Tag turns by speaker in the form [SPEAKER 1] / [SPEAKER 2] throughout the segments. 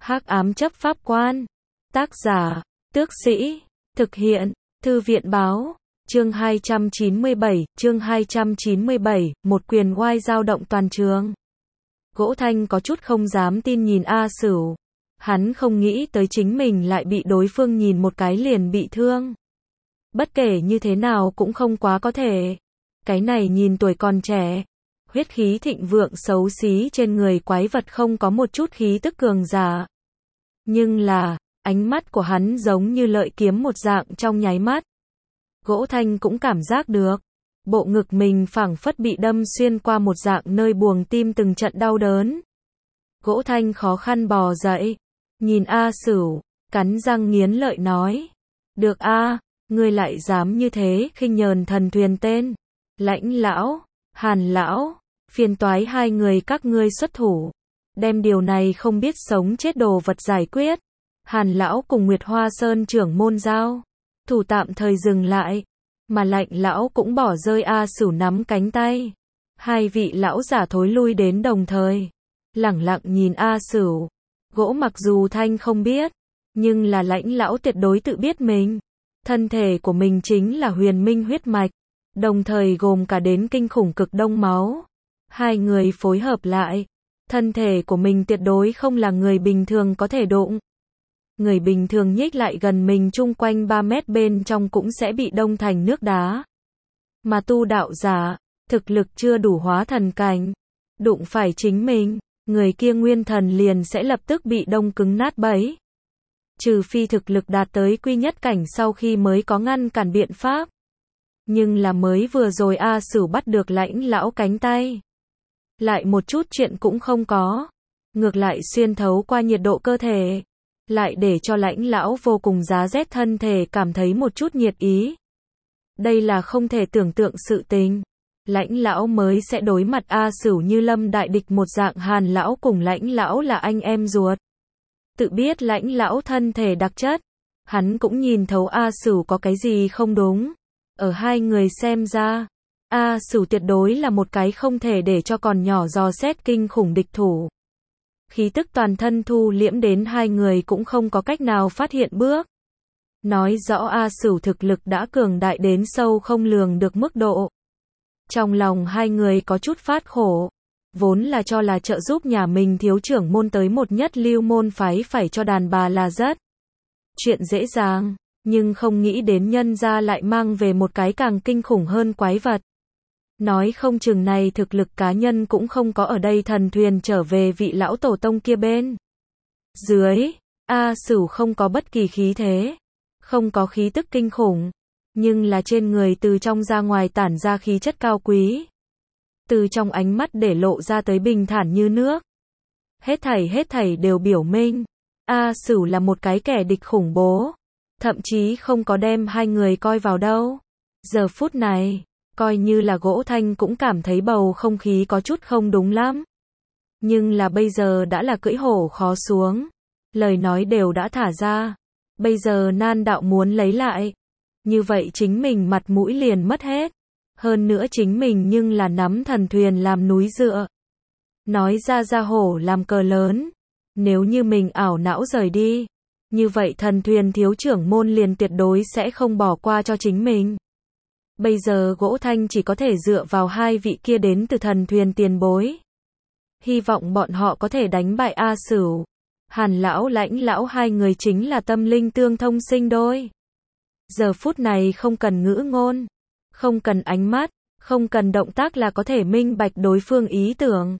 [SPEAKER 1] Hắc ám chấp pháp quan. Tác giả, Tước Sĩ. Thực hiện, Thư viện báo. Chương 297, một quyền oai dao động toàn trường. Gỗ Thanh có chút không dám tin nhìn A Sửu. Hắn không nghĩ tới chính mình lại bị đối phương nhìn một cái liền bị thương. Bất kể như thế nào cũng không quá có thể. Cái này nhìn tuổi còn trẻ. Huyết khí thịnh vượng xấu xí trên người quái vật không có một chút khí tức cường giả. Nhưng là, ánh mắt của hắn giống như lợi kiếm một dạng trong nháy mắt. Gỗ Thanh cũng cảm giác được. Bộ ngực mình phảng phất bị đâm xuyên qua một dạng nơi buồng tim từng trận đau đớn. Gỗ Thanh khó khăn bò dậy. Nhìn A Sửu, cắn răng nghiến lợi nói. Được a, ngươi lại dám như thế khinh nhờn thần thuyền tên. Lãnh lão, Hàn lão, phiền toái hai người các ngươi xuất thủ. Đem điều này không biết sống chết đồ vật giải quyết. Hàn lão cùng Nguyệt Hoa Sơn trưởng môn giao. Thủ tạm thời dừng lại. Mà Lạnh lão cũng bỏ rơi A Sửu nắm cánh tay. Hai vị lão giả thối lui đến đồng thời. Lẳng lặng nhìn A Sửu. Gỗ mặc dù Thanh không biết. Nhưng là Lãnh lão tuyệt đối tự biết mình. Thân thể của mình chính là huyền minh huyết mạch. Đồng thời gồm cả đến kinh khủng cực đông máu. Hai người phối hợp lại. Thân thể của mình tuyệt đối không là người bình thường có thể đụng. Người bình thường nhích lại gần mình chung quanh 3 mét bên trong cũng sẽ bị đông thành nước đá. Mà tu đạo giả, thực lực chưa đủ hóa thần cảnh. Đụng phải chính mình, người kia nguyên thần liền sẽ lập tức bị đông cứng nát bấy. Trừ phi thực lực đạt tới quy nhất cảnh sau khi mới có ngăn cản biện pháp. Nhưng là mới vừa rồi A Sửu bắt được Lãnh lão cánh tay. Lại một chút chuyện cũng không có. Ngược lại xuyên thấu qua nhiệt độ cơ thể. Lại để cho Lãnh lão vô cùng giá rét thân thể cảm thấy một chút nhiệt ý. Đây là không thể tưởng tượng sự tình. Lãnh lão mới sẽ đối mặt A Sửu như lâm đại địch một dạng. Hàn lão cùng Lãnh lão là anh em ruột. Tự biết Lãnh lão thân thể đặc chất. Hắn cũng nhìn thấu A Sửu có cái gì không đúng. Ở hai người xem ra, A Sửu tuyệt đối là một cái không thể để cho còn nhỏ dò xét kinh khủng địch thủ. Khí tức toàn thân thu liễm đến hai người cũng không có cách nào phát hiện bước. Nói rõ A Sửu thực lực đã cường đại đến sâu không lường được mức độ. Trong lòng hai người có chút phát khổ. Vốn là cho là trợ giúp nhà mình thiếu trưởng môn tới một nhất lưu môn phái phải cho đàn bà là rất chuyện dễ dàng. Nhưng không nghĩ đến nhân gia lại mang về một cái càng kinh khủng hơn quái vật. Nói không chừng này thực lực cá nhân cũng không có ở đây thần thuyền trở về vị lão tổ tông kia bên. Dưới, A Sửu không có bất kỳ khí thế. Không có khí tức kinh khủng. Nhưng là trên người từ trong ra ngoài tản ra khí chất cao quý. Từ trong ánh mắt để lộ ra tới bình thản như nước. Hết thảy đều biểu minh. A Sửu là một cái kẻ địch khủng bố. Thậm chí không có đem hai người coi vào đâu. Giờ phút này, coi như là Gỗ Thanh cũng cảm thấy bầu không khí có chút không đúng lắm. Nhưng là bây giờ đã là cưỡi hổ khó xuống. Lời nói đều đã thả ra. Bây giờ nan đạo muốn lấy lại. Như vậy chính mình mặt mũi liền mất hết. Hơn nữa chính mình nhưng là nắm thần thuyền làm núi dựa. Nói ra hổ làm cờ lớn. Nếu như mình ảo não rời đi. Như vậy thần thuyền thiếu trưởng môn liền tuyệt đối sẽ không bỏ qua cho chính mình. Bây giờ Gỗ Thanh chỉ có thể dựa vào hai vị kia đến từ thần thuyền tiền bối. Hy vọng bọn họ có thể đánh bại A Sửu. Hàn lão Lãnh lão hai người chính là tâm linh tương thông sinh đôi. Giờ phút này không cần ngữ ngôn. Không cần ánh mắt. Không cần động tác là có thể minh bạch đối phương ý tưởng.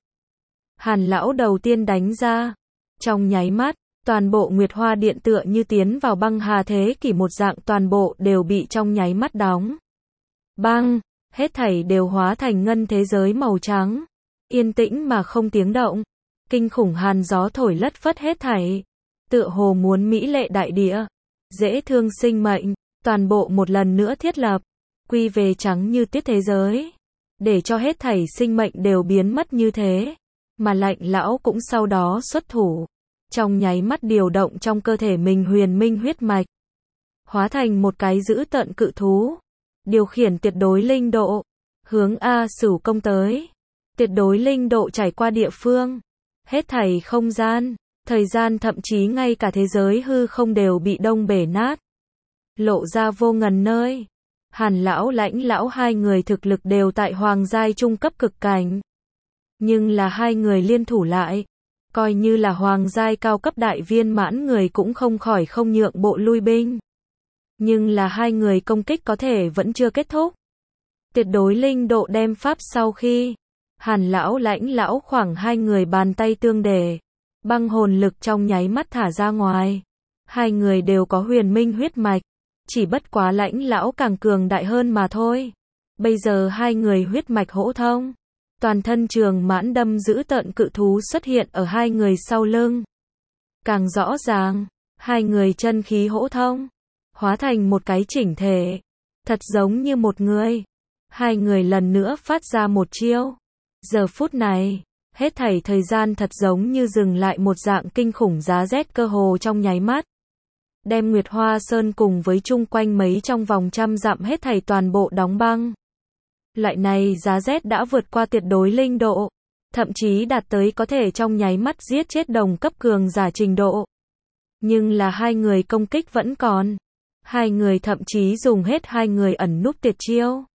[SPEAKER 1] Hàn lão đầu tiên đánh ra. Trong nháy mắt. Toàn bộ Nguyệt Hoa Điện tựa như tiến vào băng hà thế kỷ một dạng, toàn bộ đều bị trong nháy mắt đóng. Băng, hết thảy đều hóa thành ngân thế giới màu trắng. Yên tĩnh mà không tiếng động. Kinh khủng hàn gió thổi lất phất hết thảy. Tựa hồ muốn mỹ lệ đại địa. Dễ thương sinh mệnh. Toàn bộ một lần nữa thiết lập. Quy về trắng như tiết thế giới. Để cho hết thảy sinh mệnh đều biến mất như thế. Mà Lạnh lão cũng sau đó xuất thủ. Trong nháy mắt điều động trong cơ thể mình huyền minh huyết mạch. Hóa thành một cái dữ tợn cự thú. Điều khiển tuyệt đối linh độ. Hướng A Sửu công tới. Tuyệt đối linh độ trải qua địa phương. Hết thảy không gian. Thời gian thậm chí ngay cả thế giới hư không đều bị đông bể nát. Lộ ra vô ngần nơi. Hàn lão Lãnh lão hai người thực lực đều tại hoàng giai trung cấp cực cảnh. Nhưng là hai người liên thủ lại. Coi như là hoàng giai cao cấp đại viên mãn người cũng không khỏi không nhượng bộ lui binh. Nhưng là hai người công kích có thể vẫn chưa kết thúc. Tuyệt đối linh độ đem pháp sau khi Hàn lão Lãnh lão khoảng hai người bàn tay tương đề. Băng hồn lực trong nháy mắt thả ra ngoài. Hai người đều có huyền minh huyết mạch. Chỉ bất quá Lãnh lão càng cường đại hơn mà thôi. Bây giờ hai người huyết mạch hỗ thông. Toàn thân trường mãn đâm dữ tợn cự thú xuất hiện ở hai người sau lưng. Càng rõ ràng, hai người chân khí hỗ thông. Hóa thành một cái chỉnh thể. Thật giống như một người. Hai người lần nữa phát ra một chiêu. Giờ phút này, hết thảy thời gian thật giống như dừng lại một dạng kinh khủng giá rét cơ hồ trong nháy mắt. Đem Nguyệt Hoa Sơn cùng với chung quanh mấy trong vòng trăm dặm hết thảy toàn bộ đóng băng. Loại này giá rét đã vượt qua tuyệt đối linh độ, thậm chí đạt tới có thể trong nháy mắt giết chết đồng cấp cường giả trình độ. Nhưng là hai người công kích vẫn còn. Hai người thậm chí dùng hết hai người ẩn núp tuyệt chiêu.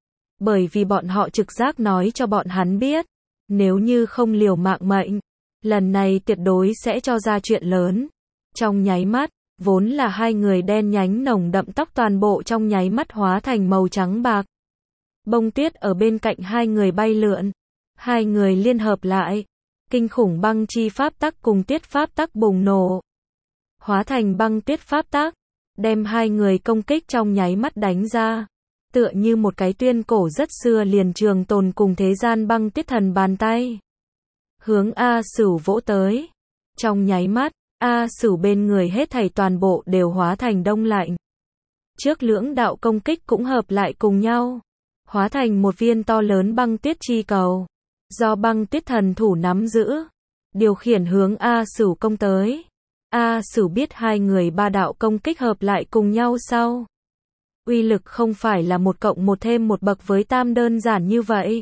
[SPEAKER 1] Bởi vì bọn họ trực giác nói cho bọn hắn biết, nếu như không liều mạng mệnh, lần này tuyệt đối sẽ cho ra chuyện lớn. Trong nháy mắt, vốn là hai người đen nhánh nồng đậm tóc toàn bộ trong nháy mắt hóa thành màu trắng bạc. Bông tuyết ở bên cạnh hai người bay lượn. Hai người liên hợp lại. Kinh khủng băng chi pháp tắc cùng tuyết pháp tắc bùng nổ. Hóa thành băng tuyết pháp tắc. Đem hai người công kích trong nháy mắt đánh ra. Tựa như một cái tuyên cổ rất xưa liền trường tồn cùng thế gian băng tuyết thần bàn tay. Hướng A Sửu vỗ tới. Trong nháy mắt, A Sửu bên người hết thảy toàn bộ đều hóa thành đông lạnh. Trước lưỡng đạo công kích cũng hợp lại cùng nhau. Hóa thành một viên to lớn băng tuyết chi cầu. Do băng tuyết thần thủ nắm giữ. Điều khiển hướng A Sửu công tới. A Sửu biết hai người ba đạo công kích hợp lại cùng nhau sau. Uy lực không phải là 1 cộng 1 thêm 1 bậc với tam đơn giản như vậy.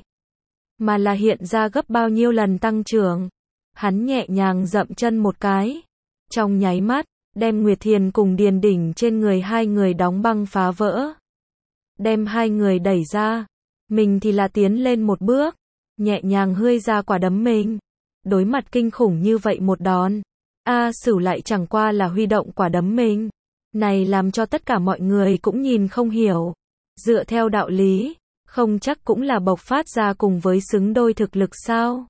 [SPEAKER 1] Mà là hiện ra gấp bao nhiêu lần tăng trưởng. Hắn nhẹ nhàng dậm chân một cái. Trong nháy mắt, đem Nguyệt Thiền cùng Điền Đỉnh trên người hai người đóng băng phá vỡ. Đem hai người đẩy ra. Mình thì là tiến lên một bước. Nhẹ nhàng hươi ra quả đấm mình. Đối mặt kinh khủng như vậy một đòn. A Sửu lại chẳng qua là huy động quả đấm mình. Này làm cho tất cả mọi người cũng nhìn không hiểu. Dựa theo đạo lý, không chắc cũng là bộc phát ra cùng với xứng đôi thực lực sao.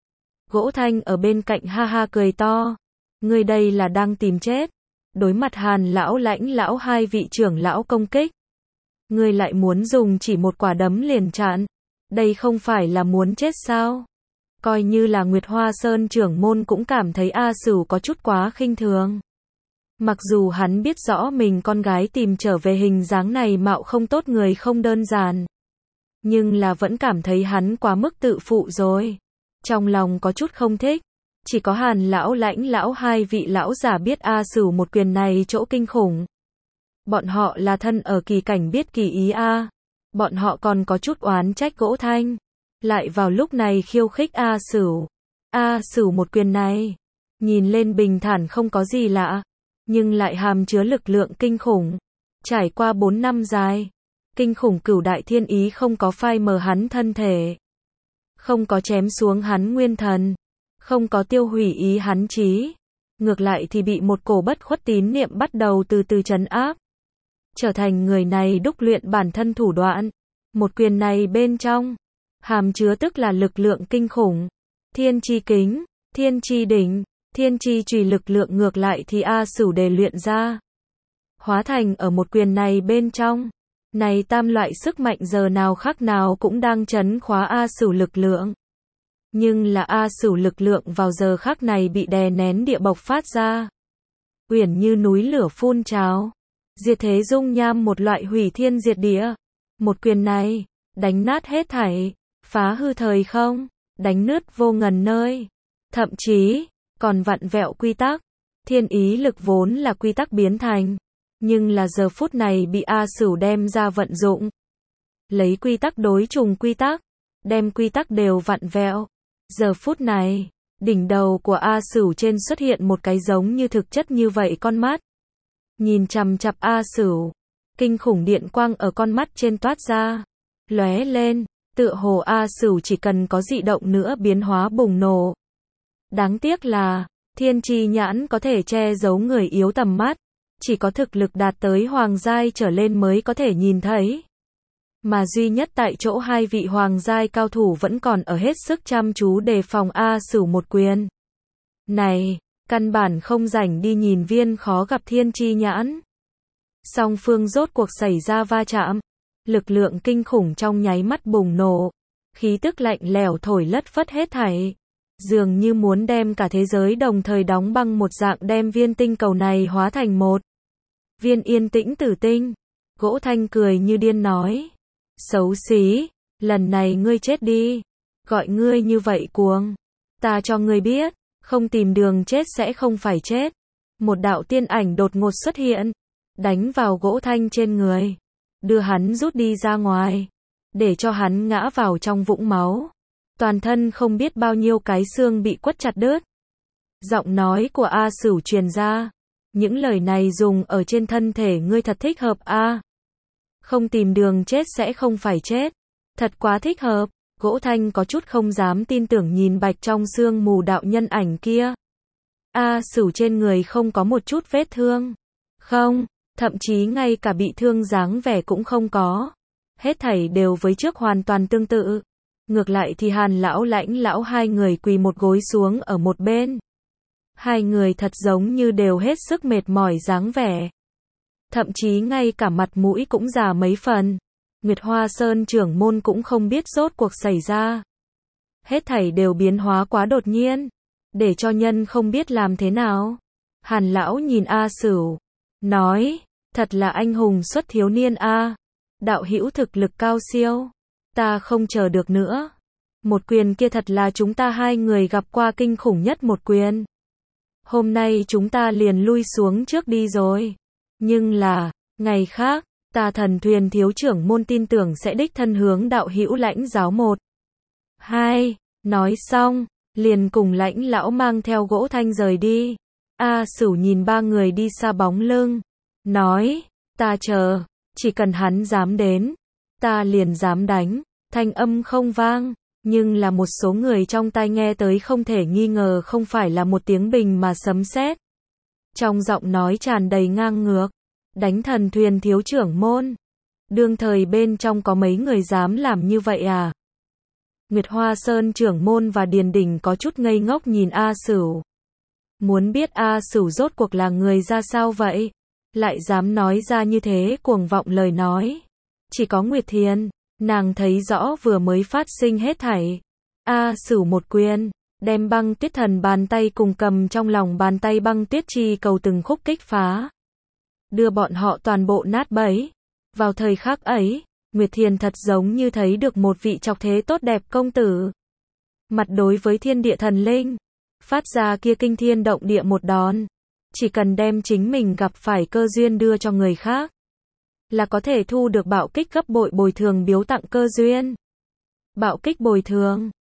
[SPEAKER 1] Gỗ Thanh ở bên cạnh ha ha cười to. Ngươi đây là đang tìm chết. Đối mặt Hàn lão Lãnh lão hai vị trưởng lão công kích. Ngươi lại muốn dùng chỉ một quả đấm liền chặn. Đây không phải là muốn chết sao? Coi như là Nguyệt Hoa Sơn trưởng môn cũng cảm thấy A Sửu có chút quá khinh thường. Mặc dù hắn biết rõ mình con gái tìm trở về hình dáng này mạo không tốt người không đơn giản. Nhưng là vẫn cảm thấy hắn quá mức tự phụ rồi. Trong lòng có chút không thích. Chỉ có Hàn lão Lãnh lão hai vị lão giả biết A Sửu một quyền này chỗ kinh khủng. Bọn họ là thân ở kỳ cảnh biết kỳ ý A. Bọn họ còn có chút oán trách Gỗ Thanh. Lại vào lúc này khiêu khích A Sửu. A Sửu một quyền này. Nhìn lên bình thản không có gì lạ. Nhưng lại hàm chứa lực lượng kinh khủng. Trải qua 4 năm dài. Kinh khủng cửu đại thiên ý không có phai mờ hắn thân thể. Không có chém xuống hắn nguyên thần. Không có tiêu hủy ý hắn trí. Ngược lại thì bị một cổ bất khuất tín niệm bắt đầu từ từ trấn áp. Trở thành người này đúc luyện bản thân thủ đoạn. Một quyền này bên trong. Hàm chứa tức là lực lượng kinh khủng. Thiên chi kính, thiên chi đỉnh, thiên chi chùy lực lượng ngược lại thì A Sửu đề luyện ra. Hóa thành ở một quyền này bên trong. Này tam loại sức mạnh giờ nào khắc nào cũng đang trấn khóa A Sửu lực lượng. Nhưng là A Sửu lực lượng vào giờ khắc này bị đè nén địa bộc phát ra. Uyển như núi lửa phun trào. Diệt thế dung nham một loại hủy thiên diệt địa. Một quyền này, đánh nát hết thảy, phá hư thời không, đánh nứt vô ngần nơi. Thậm chí, còn vặn vẹo quy tắc. Thiên ý lực vốn là quy tắc biến thành. Nhưng là giờ phút này bị A Sửu đem ra vận dụng. Lấy quy tắc đối trùng quy tắc. Đem quy tắc đều vặn vẹo. Giờ phút này, Đỉnh đầu của A Sửu trên xuất hiện một cái giống như thực chất như vậy con mắt. Nhìn chằm chằm A Sửu, kinh khủng điện quang ở con mắt trên toát ra, lóe lên, tựa hồ A Sửu chỉ cần có dị động nữa biến hóa bùng nổ. Đáng tiếc là, thiên chi nhãn có thể che giấu người yếu tầm mắt, chỉ có thực lực đạt tới hoàng giai trở lên mới có thể nhìn thấy. Mà duy nhất tại chỗ hai vị hoàng giai cao thủ vẫn còn ở hết sức chăm chú đề phòng A Sửu một quyền. Này, căn bản không rảnh đi nhìn viên khó gặp thiên chi nhãn. Song phương rốt cuộc xảy ra va chạm, lực lượng kinh khủng trong nháy mắt bùng nổ, khí tức lạnh lẽo thổi lất phất hết thảy, dường như muốn đem cả thế giới đồng thời đóng băng một dạng, đem viên tinh cầu này hóa thành một viên yên tĩnh tử tinh. Gỗ Thanh cười như điên nói, xấu xí, lần này ngươi chết đi, gọi ngươi như vậy cuồng, ta cho ngươi biết, không tìm đường chết sẽ không phải chết. Một đạo tiên ảnh đột ngột xuất hiện, đánh vào Gỗ Thanh trên người, đưa hắn rút đi ra ngoài, để cho hắn ngã vào trong vũng máu. Toàn thân không biết bao nhiêu cái xương bị quất chặt đứt. Giọng nói của A Sửu truyền ra, những lời này dùng ở trên thân thể ngươi thật thích hợp a. Không tìm đường chết sẽ không phải chết, thật quá thích hợp. Gỗ Thanh có chút không dám tin tưởng nhìn bạch trong sương mù đạo nhân ảnh kia. A Sửu trên người không có một chút vết thương, không, thậm chí ngay cả bị thương dáng vẻ cũng không có. Hết thảy đều với trước hoàn toàn tương tự. Ngược lại thì Hàn lão Lãnh lão hai người quỳ một gối xuống ở một bên. Hai người thật giống như đều hết sức mệt mỏi dáng vẻ. Thậm chí ngay cả mặt mũi cũng già mấy phần. Nguyệt Hoa Sơn trưởng môn cũng không biết rốt cuộc xảy ra. Hết thảy đều biến hóa quá đột nhiên, để cho nhân không biết làm thế nào. Hàn lão nhìn A Sửu, nói, thật là anh hùng xuất thiếu niên a. Đạo hữu thực lực cao siêu, ta không chờ được nữa. Một quyền kia thật là chúng ta hai người gặp qua kinh khủng nhất một quyền. Hôm nay chúng ta liền lui xuống trước đi rồi. Nhưng là, ngày khác, ta Thần Thuyền thiếu trưởng môn tin tưởng sẽ đích thân hướng đạo hữu lãnh giáo một. Hai, nói xong, liền cùng Lãnh lão mang theo Gỗ Thanh rời đi. A Sửu nhìn ba người đi xa bóng lưng, nói, ta chờ, chỉ cần hắn dám đến, ta liền dám đánh. Thanh âm không vang, nhưng là một số người trong tai nghe tới không thể nghi ngờ không phải là một tiếng bình mà sấm sét. Trong giọng nói tràn đầy ngang ngược, đánh Thần Thuyền thiếu trưởng môn. Đương thời bên trong có mấy người dám làm như vậy à? Nguyệt Hoa Sơn trưởng môn và Điền Đình có chút ngây ngốc nhìn A Sửu. Muốn biết A Sửu rốt cuộc là người ra sao vậy? Lại dám nói ra như thế cuồng vọng lời nói. Chỉ có Nguyệt Thiền, nàng thấy rõ vừa mới phát sinh hết thảy. A Sửu một quyền, đem Băng Tuyết Thần bàn tay cùng cầm trong lòng bàn tay Băng Tuyết Chi cầu từng khúc kích phá. Đưa bọn họ toàn bộ nát bấy. Vào thời khắc ấy, Nguyệt Thiền thật giống như thấy được một vị trọc thế tốt đẹp công tử. Mặt đối với thiên địa thần linh, phát ra kia kinh thiên động địa một đòn. Chỉ cần đem chính mình gặp phải cơ duyên đưa cho người khác, là có thể thu được bạo kích gấp bội bồi thường biếu tặng cơ duyên. Bạo kích bồi thường,